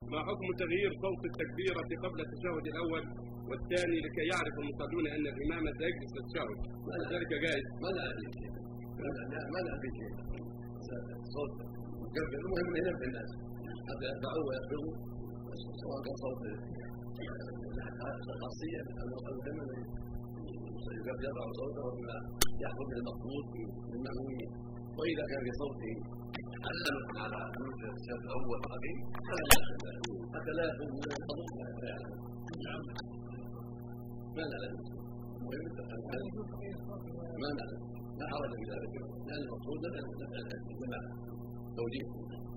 ما حكم تغيير صوت التكبيرة قبل التشهد الأول والثاني لكي يعرف المصلون أن الإمام سيجلس للتشهد؟ ذلك جائز؟ ما نعرف شيء، ما نعرف شيء. صوت مكبر المهم أن ينبه الناس حتى يرفعوا ويخفضوا، سواء كان صوت خاصية أو كما يرفع صوته ولا يحفظ من المقصود من المأمومين. وإذا كان في صوته على الشهر الأول الأخير فلا بأس حتى لا يكون من القبول لا يعلم. ما نعلم المهم ما نعلم لا حرج في ذلك، لأن المقصود لنا توجيه